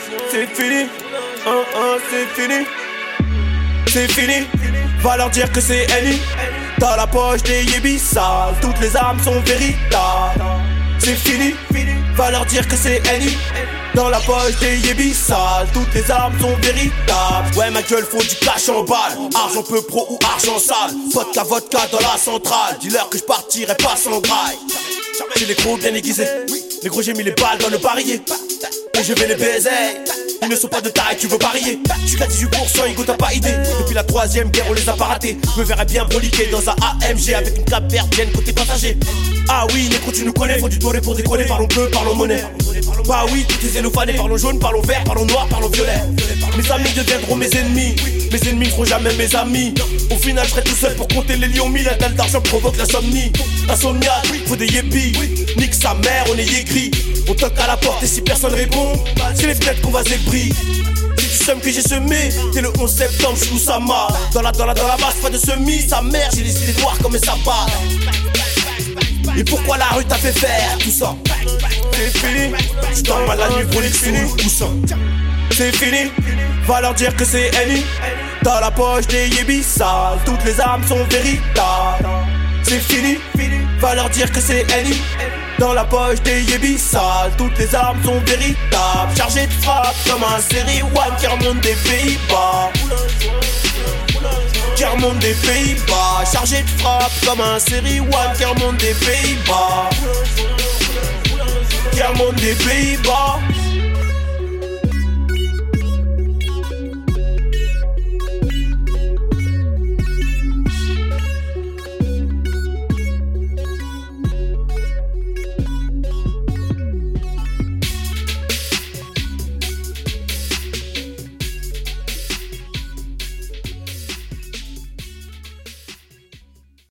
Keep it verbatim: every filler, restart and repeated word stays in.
c'est fini, hein, hein, c'est fini. C'est fini, va leur dire que c'est Henny. Dans la poche des yébis sales, toutes les armes sont véritables. C'est fini, va leur dire que c'est Henny. Dans la poche des yébis sales, toutes les armes sont véritables. Ouais ma gueule faut du cash en balle, argent peu pro ou argent sale. Vodka vodka dans la centrale, dis-leur que je partirai pas sans graille. J'ai les gros bien aiguisés, les gros j'ai mis les balles dans le barillet. Et je vais les baiser, ils ne sont pas de taille, tu veux parier. Je suis qu'à dix-huit pour cent, Igo t'as pas idée. Depuis la troisième guerre on les a pas ratés. Je me verrais bien broliquer dans un A M G avec une cape verdienne côté passager. Ah oui, négro tu nous connais, faut du doré pour décoller. Parlons bleu, parlons monnaie. Bah oui, tous tes élophanés, parlons jaune, parlons vert, parlons noir, parlons violet. Mes amis deviendront mes ennemis, mes ennemis ne seront jamais mes amis. Au final je serai tout seul pour compter les lions mille. La dalle d'argent provoque l'insomnie. Insomniaque, faut des yépis. Nique sa mère, on est yégris. On toque à la porte et si personne répond, c'est les fenêtres qu'on va zébris. C'est du seum que j'ai semé, dès le onze septembre, je joue sa marre. Dans la, dans la, dans la masse, pas de semis, sa mère, j'ai les idées noires comme un sapin. Et pourquoi la rue t'a fait faire tout ça? C'est fini, je dors mal la nuit pour les fini. C'est fini, va leur dire que c'est Henny. Dans la poche des yébis sales, toutes les armes sont véritables. C'est fini, va leur dire que c'est Henny. Dans la poche des yébis sales, toutes les armes sont véritables. Chargé de frappe comme un série one qui remonte des Pays-Bas. Qui remonte des Pays-Bas. Chargé de frappe comme un série one qui remonte des Pays-Bas. Qui remonte des Pays-Bas.